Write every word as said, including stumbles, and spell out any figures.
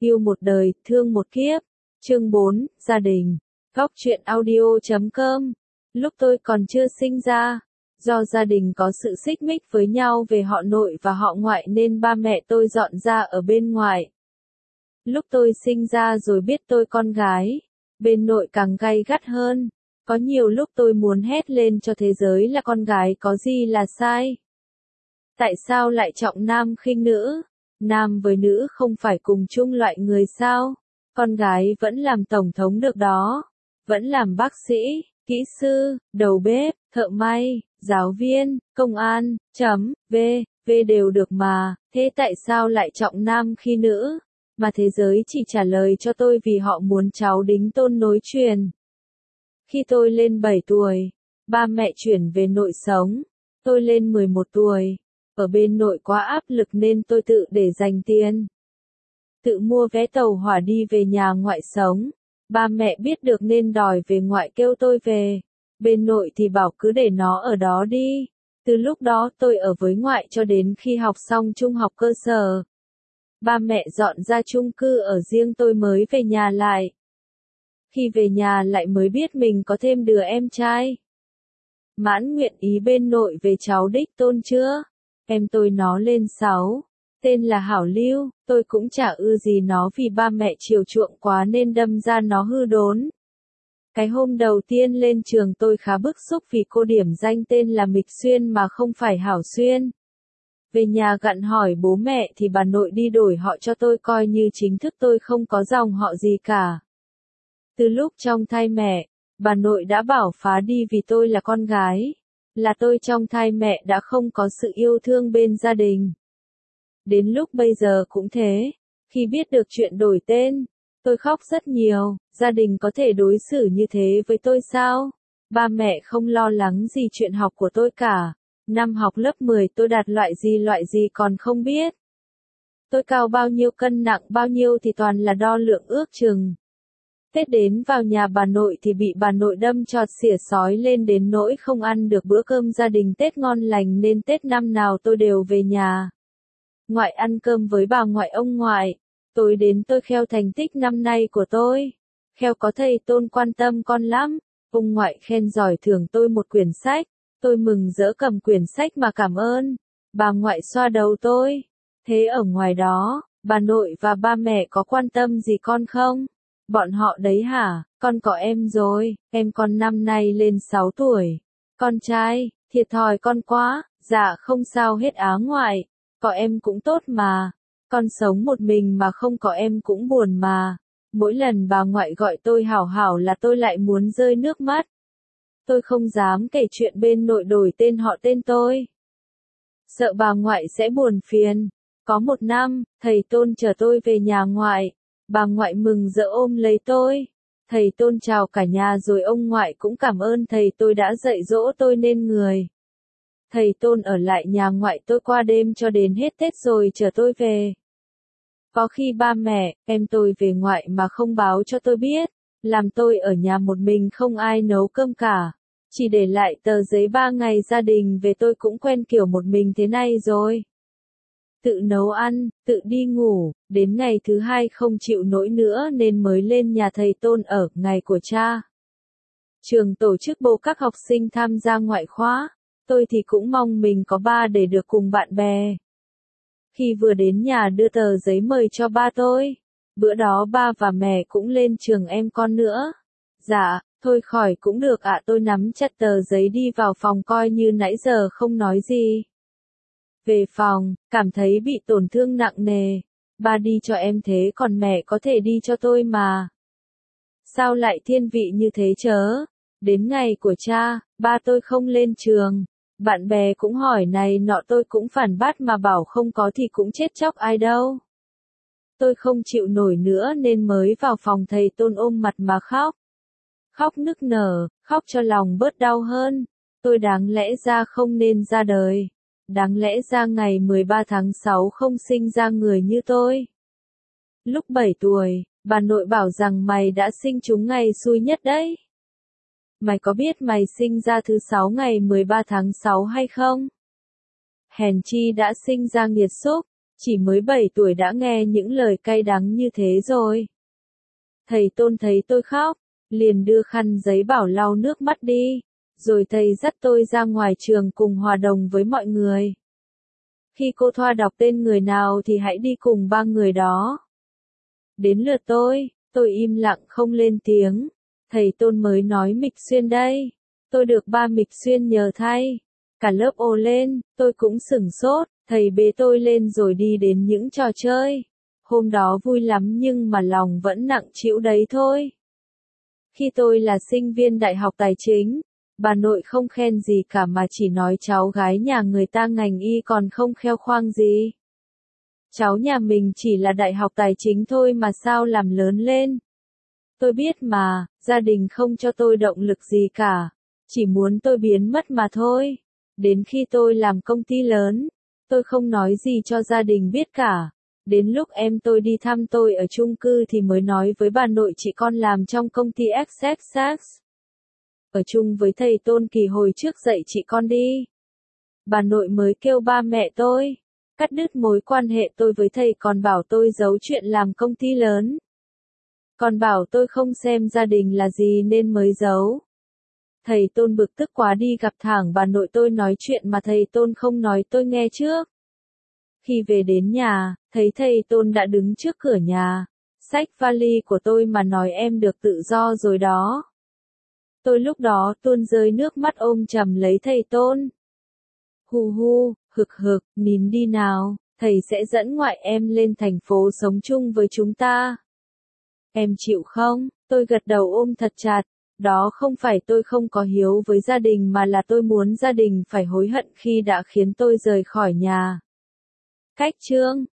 Yêu một đời, thương một kiếp. Chương bốn, Gia đình. Góc truyện audio chấm com. Lúc tôi còn chưa sinh ra, do gia đình có sự xích mích với nhau về họ nội và họ ngoại nên ba mẹ tôi dọn ra ở bên ngoài. Lúc tôi sinh ra rồi biết tôi con gái, bên nội càng gay gắt hơn. Có nhiều lúc tôi muốn hét lên cho thế giới là con gái có gì là sai. Tại sao lại trọng nam khinh nữ? Nam với nữ không phải cùng chung loại người sao? Con gái vẫn làm tổng thống được đó. Vẫn làm bác sĩ, kỹ sư, đầu bếp, thợ may, giáo viên, công an, chấm, v, v đều được mà. Thế tại sao lại trọng nam khi nữ? Mà thế giới chỉ trả lời cho tôi vì họ muốn cháu đính tôn nối truyền. Khi tôi lên bảy tuổi, ba mẹ chuyển về nội sống. Tôi lên mười một tuổi. Ở bên nội quá áp lực nên tôi tự để dành tiền. Tự mua vé tàu hỏa đi về nhà ngoại sống. Ba mẹ biết được nên đòi về ngoại kêu tôi về. Bên nội thì bảo cứ để nó ở đó đi. Từ lúc đó tôi ở với ngoại cho đến khi học xong trung học cơ sở. Ba mẹ dọn ra chung cư ở riêng tôi mới về nhà lại. Khi về nhà lại mới biết mình có thêm đứa em trai. Mãn nguyện ý bên nội về cháu đích tôn chưa? Em tôi nó lên sáu, tên là Hảo Lưu, tôi cũng chả ư gì nó vì ba mẹ chiều chuộng quá nên đâm ra nó hư đốn. Cái hôm đầu tiên lên trường tôi khá bức xúc vì cô điểm danh tên là Mịch Xuyên mà không phải Hảo Xuyên. Về nhà gặn hỏi bố mẹ thì bà nội đi đổi họ cho tôi coi như chính thức tôi không có dòng họ gì cả. Từ lúc trong thai mẹ, bà nội đã bảo phá đi vì tôi là con gái. Là tôi trong thai mẹ đã không có sự yêu thương bên gia đình. Đến lúc bây giờ cũng thế. Khi biết được chuyện đổi tên, tôi khóc rất nhiều. Gia đình có thể đối xử như thế với tôi sao? Ba mẹ không lo lắng gì chuyện học của tôi cả. Năm học lớp mười tôi đạt loại gì loại gì còn không biết. Tôi cao bao nhiêu cân nặng bao nhiêu thì toàn là đo lượng ước chừng. Tết đến vào nhà bà nội thì bị bà nội đâm chọt xỉa sói lên đến nỗi không ăn được bữa cơm gia đình Tết ngon lành nên Tết năm nào tôi đều về nhà. Ngoại ăn cơm với bà ngoại ông ngoại. Tôi đến tôi kheo thành tích năm nay của tôi. Kheo có thầy Tôn quan tâm con lắm. Ông ngoại khen giỏi thưởng tôi một quyển sách. Tôi mừng rỡ cầm quyển sách mà cảm ơn. Bà ngoại xoa đầu tôi. Thế ở ngoài đó, bà nội và ba mẹ có quan tâm gì con không? Bọn họ đấy hả? Con có em rồi, em con năm nay lên sáu tuổi. Con trai, thiệt thòi con quá, dạ không sao hết á ngoại. Có em cũng tốt mà. Con sống một mình mà không có em cũng buồn mà. Mỗi lần bà ngoại gọi tôi hảo hảo là tôi lại muốn rơi nước mắt. Tôi không dám kể chuyện bên nội đổi tên họ tên tôi. Sợ bà ngoại sẽ buồn phiền. Có một năm, thầy Tôn chở tôi về nhà ngoại. Bà ngoại mừng rỡ ôm lấy tôi. Thầy Tôn chào cả nhà rồi ông ngoại cũng cảm ơn thầy tôi đã dạy dỗ tôi nên người. Thầy Tôn ở lại nhà ngoại tôi qua đêm cho đến hết Tết rồi chở tôi về. Có khi ba mẹ, em tôi về ngoại mà không báo cho tôi biết, làm tôi ở nhà một mình không ai nấu cơm cả. Chỉ để lại tờ giấy ba ngày gia đình về tôi cũng quen kiểu một mình thế này rồi. Tự nấu ăn, tự đi ngủ, đến ngày thứ hai không chịu nổi nữa nên mới lên nhà thầy Tôn ở, ngày của cha. Trường tổ chức bầu các học sinh tham gia ngoại khóa, tôi thì cũng mong mình có ba để được cùng bạn bè. Khi vừa đến nhà đưa tờ giấy mời cho ba tôi, bữa đó ba và mẹ cũng lên trường em con nữa. Dạ, thôi khỏi cũng được ạ, tôi nắm chặt tờ giấy đi vào phòng coi như nãy giờ không nói gì. Về phòng, cảm thấy bị tổn thương nặng nề. Ba đi cho em thế còn mẹ có thể đi cho tôi mà. Sao lại thiên vị như thế chớ? Đến ngày của cha, ba tôi không lên trường. Bạn bè cũng hỏi này nọ tôi cũng phản bác mà bảo không có thì cũng chết chóc ai đâu. Tôi không chịu nổi nữa nên mới vào phòng thầy Tôn ôm mặt mà khóc. Khóc nức nở, khóc cho lòng bớt đau hơn. Tôi đáng lẽ ra không nên ra đời. Đáng lẽ ra ngày mười ba tháng sáu không sinh ra người như tôi. Lúc bảy tuổi, bà nội bảo rằng mày đã sinh trúng ngày xui nhất đấy. Mày có biết mày sinh ra thứ sáu ngày mười ba tháng sáu hay không? Hèn chi đã sinh ra nghiệt xúc. chỉ mới bảy tuổi đã nghe những lời cay đắng như thế rồi. Thầy Tôn thấy tôi khóc, liền đưa khăn giấy bảo lau nước mắt đi, rồi thầy dắt tôi ra ngoài trường cùng hòa đồng với mọi người. Khi cô Thoa đọc tên người nào thì hãy đi cùng ba người đó. Đến lượt tôi, tôi im lặng không lên tiếng. Thầy Tôn mới nói Mịch Xuyên đây. Tôi được ba Mịch Xuyên nhờ thay. Cả lớp ồ lên, tôi cũng sửng sốt. Thầy bế tôi lên rồi đi đến những trò chơi. Hôm đó vui lắm nhưng mà lòng vẫn nặng trĩu đấy thôi. Khi tôi là sinh viên đại học tài chính, bà nội không khen gì cả mà chỉ nói cháu gái nhà người ta ngành y còn không kheo khoang gì. Cháu nhà mình chỉ là đại học tài chính thôi mà sao làm lớn lên. Tôi biết mà, gia đình không cho tôi động lực gì cả, chỉ muốn tôi biến mất mà thôi. Đến khi tôi làm công ty lớn, tôi không nói gì cho gia đình biết cả. Đến lúc em tôi đi thăm tôi ở chung cư thì mới nói với bà nội chị con làm trong công ty ích ích ích. Ở chung với thầy Tôn kỳ hồi trước dạy chị con đi. Bà nội mới kêu ba mẹ tôi cắt đứt mối quan hệ tôi với thầy, còn bảo tôi giấu chuyện làm công ty lớn. Còn bảo tôi không xem gia đình là gì nên mới giấu. Thầy Tôn bực tức quá đi gặp thẳng bà nội tôi nói chuyện mà thầy Tôn không nói tôi nghe trước. Khi về đến nhà, thấy thầy Tôn đã đứng trước cửa nhà, xách vali của tôi mà nói em được tự do rồi đó. Tôi lúc đó tuôn rơi nước mắt ôm chầm lấy thầy Tôn. Hu hu, hực hực, nín đi nào, thầy sẽ dẫn ngoại em lên thành phố sống chung với chúng ta. Em chịu không? Tôi gật đầu ôm thật chặt. Đó không phải tôi không có hiếu với gia đình mà là tôi muốn gia đình phải hối hận khi đã khiến tôi rời khỏi nhà. Cách chương